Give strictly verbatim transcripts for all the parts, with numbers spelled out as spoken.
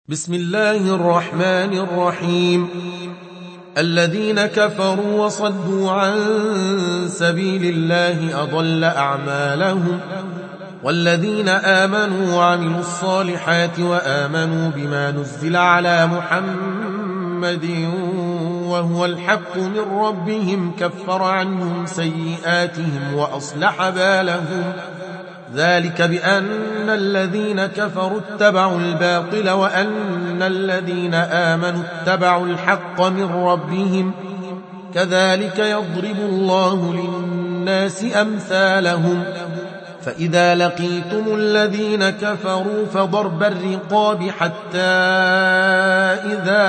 بسم الله الرحمن الرحيم. الذين كفروا وصدوا عن سبيل الله أضل أعمالهم، والذين آمنوا وعملوا الصالحات وآمنوا بما نزل على محمد وهو الحق من ربهم كفر عنهم سيئاتهم وأصلح بالهم، ذلك بأن الذين كفروا اتبعوا الباطل وأن الذين آمنوا اتبعوا الحق من ربهم، كذلك يضرب الله للناس أمثالهم. فإذا لقيتم الذين كفروا فضرب الرقاب حتى إذا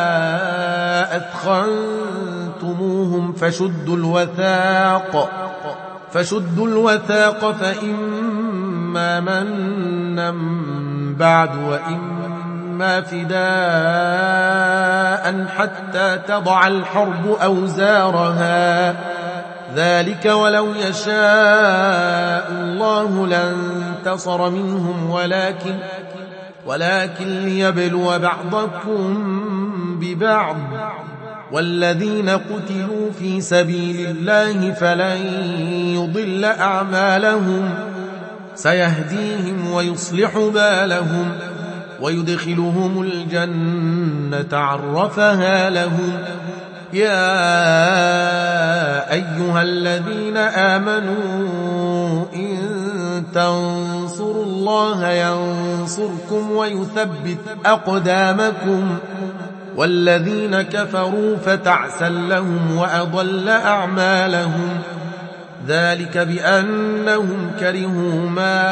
أثخنتموهم فشدوا الوثاق فشدوا الوثاق فإما منا بعد وإما فداء حتى تضع الحرب أوزارها، ذلك ولو يشاء الله لانتصر منهم ولكن ولكن ليبلو بعضكم ببعض، والذين قتلوا في سبيل الله فلن يضل أعمالهم، سيهديهم ويصلح بالهم ويدخلهم الجنة عرفها لهم. يا أيها الذين آمنوا إن تنصروا الله ينصركم ويثبت أقدامكم، والذين كفروا فتعسا لهم وأضل أعمالهم، ذلك بأنهم كرهوا ما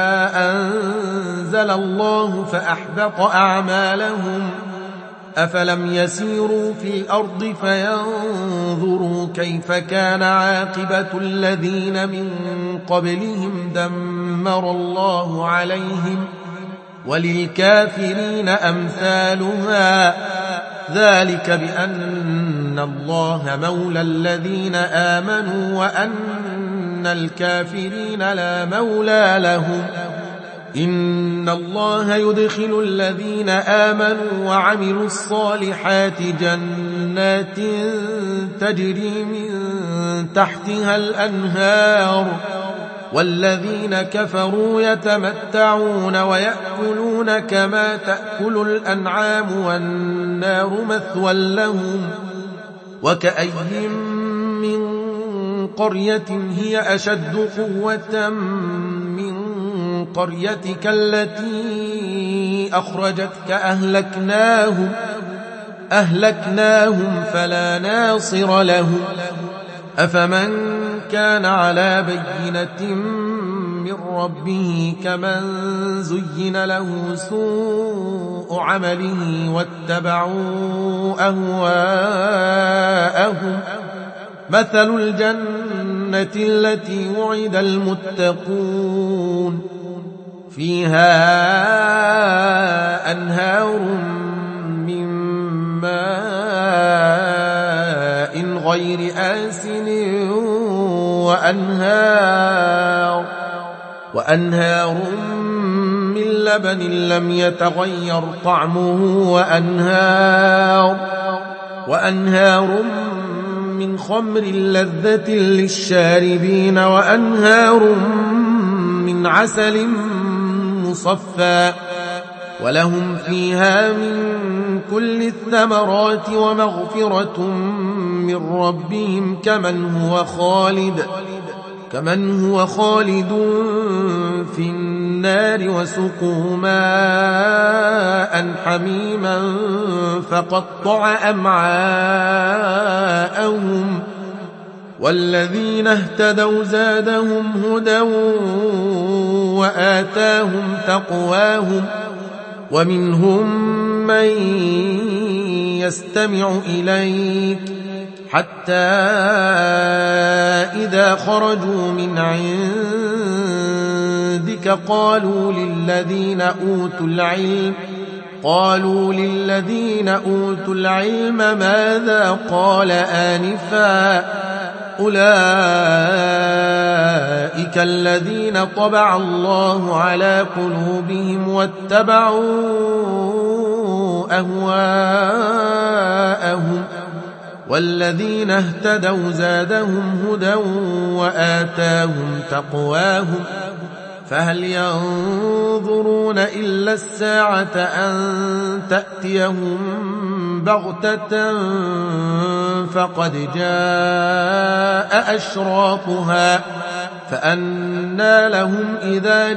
أنزل الله فأحبط أعمالهم. أفلم يسيروا في الأرض فينظروا كيف كان عاقبة الذين من قبلهم دمر الله عليهم، وللكافرين أمثالها، ذلك بأن الله مولى الذين آمنوا وأن الكافرين لا مولى لهم. إن الله يدخل الذين آمنوا وعملوا الصالحات جنات تجري من تحتها الأنهار، والذين كفروا يتمتعون ويأكلون كما تأكل الأنعام والنار مثوى لهم. وكأي من قرية هي أشد قوة من قريتك التي أخرجتك أهلكناهم أهلكناهم فلا ناصر لهم. أفمن كان على بينة من ربه كمن زين له سوء عمله واتبعوا أهواءهم، مثل الجنة التي وعد المتقون فيها أنهار من ماء غير آسن وأنهار, وأنهار من لبن لم يتغير طعمه وأنهار, وأنهار من خمر لذة للشاربين وأنهار من عسل مصفى, ولهم فيها من كل الثمرات ومغفرة من ربهم كمن هو خالد كمن هو خالد في النار وسقوا ماء حميما فقطع أمعاءهم. والذين اهتدوا زادهم هدى وآتاهم تقواهم. ومنهم من يستمع إليك حتى إذا خرجوا من عندك قالوا للذين أوتوا العلم قالوا للذين أوتوا العلم ماذا قال آنفا، أولئك الذين طبع الله على قلوبهم واتبعوا أهواءهم والذين اهتدوا زادهم هدى وآتاهم تقواهم فهل ينظرون إلا الساعة أن تأتيهم بغتة فقد جاء أشراطها فأنى لهم إذا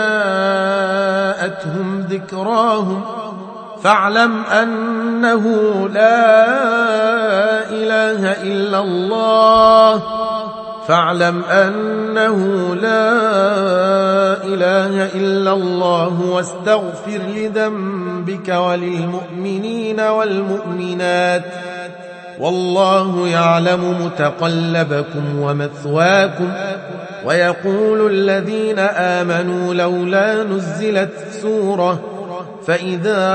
جاءتهم ذكراهم فاعلم أنه لا إله إلا الله فاعلم أنه لا إله إلا الله واستغفر لذنبك وللمؤمنين والمؤمنات والله يعلم متقلبكم ومثواكم ويقول الذين آمنوا لولا نزلت سورة فإذا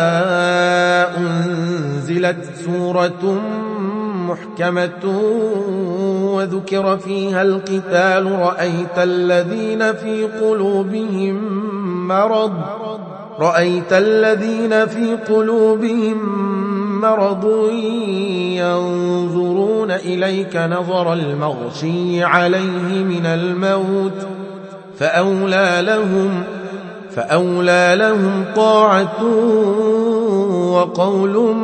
أنزلت سورة محكمة وذكر فيها القتال رأيت الذين في قلوبهم مرض رأيت الذين في قلوبهم مرض ينظرون إليك نظر المغشي عليه من الموت فأولى لهم فأولى لهم طاعة وقول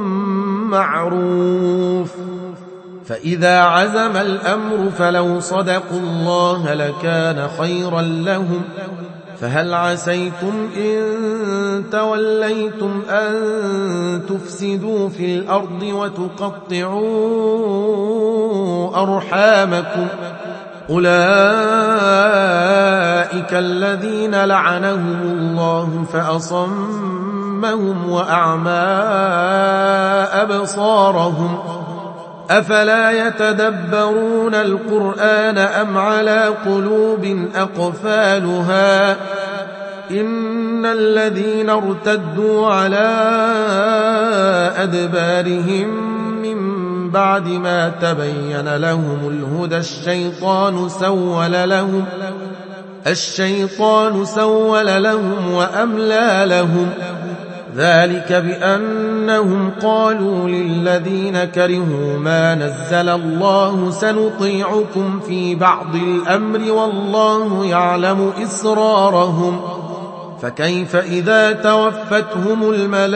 معروف فإذا عزم الأمر فلو صدقوا الله لكان خيرا لهم فهل عسيتم إن توليتم أن تفسدوا في الأرض وتقطعوا أرحامكم أولئك الذين لعنهم الله فأصمهم وأعمى أبصارهم أفلا يتدبرون القرآن أم على قلوب أقفالها إن الذين ارتدوا على أدبارهم بعد ما تبين لهم الهدى الشيطان سول لهم الشيطان سول لهم وأملى لهم ذلك بأنهم قالوا للذين كرهوا ما نزل الله سنطيعكم في بعض الأمر والله يعلم إسرارهم فكيف إذا توفتهم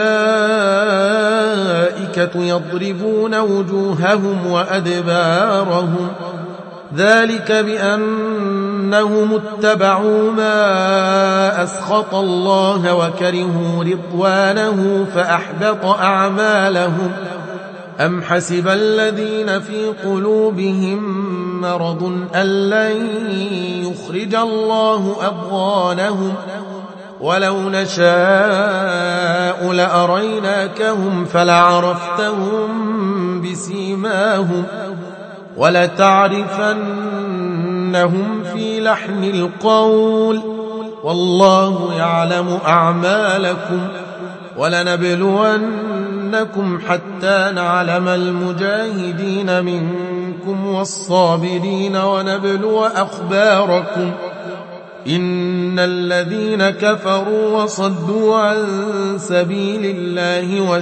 الملائكة يضربون وجوههم وأدبارهم ذلك بأنهم اتبعوا ما أسخط الله وكرهوا رضوانه فأحبط أعمالهم أم حسب الذين في قلوبهم مرض أن لن يخرج الله أضغانهم ولو نشاء لأريناكهم فلعرفتهم بسيماهم ولتعرفنهم في لحن القول والله يعلم أعمالكم ولنبلونكم حتى نعلم المجاهدين منكم والصابرين ونبلو أخباركم إن الذين كفروا وصدوا عن سبيل الله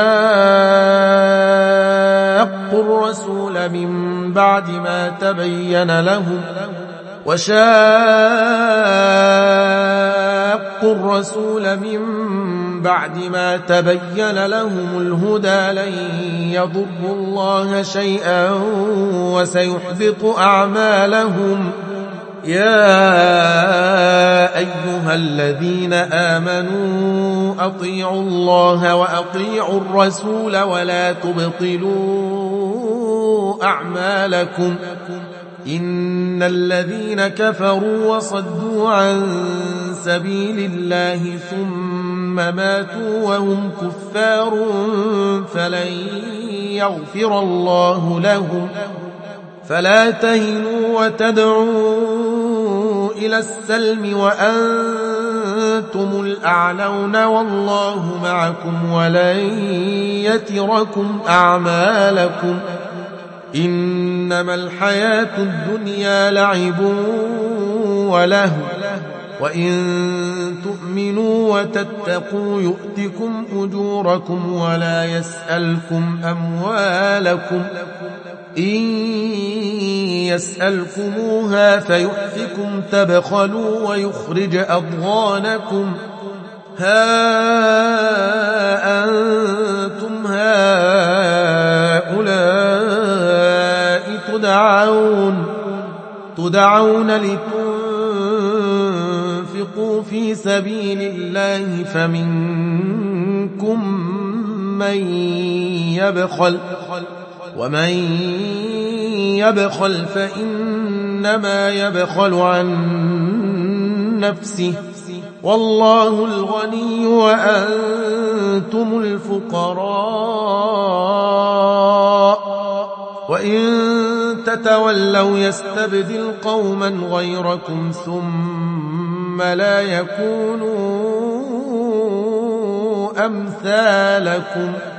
وشاقوا الرسول من بعد ما تبين لهم وشاقوا الرسول من بعد ما تبين لهم الهدى لن يضروا الله شيئا وسيحبط أعمالهم يا أيها الذين آمنوا أطيعوا الله وأطيعوا الرسول ولا تبطلوا أعمالكم إن الذين كفروا وصدوا عن سبيل الله ثم ماتوا وهم كفار فلن يغفر الله لهم فلا تهنوا وتدعوا إلى السلم وأنتم الأعلون والله معكم ولن يتركم أعمالكم إنما الحياة الدنيا لعب ولهو وإن تؤمنوا وتتقوا يؤتكم أجوركم ولا يسألكم أموالكم إن يسألكموها فيؤتكم تبخلوا ويخرج أضغانكم ها أنتم هؤلاء تدعون تدعون لتنفقوا في سبيل الله فمنكم من يبخل ومن يبخل فإنما يبخل عن نفسه والله الغني وأنتم الفقراء وإن تتولوا يستبدل قوما غيركم ثم لا يكونوا أمثالكم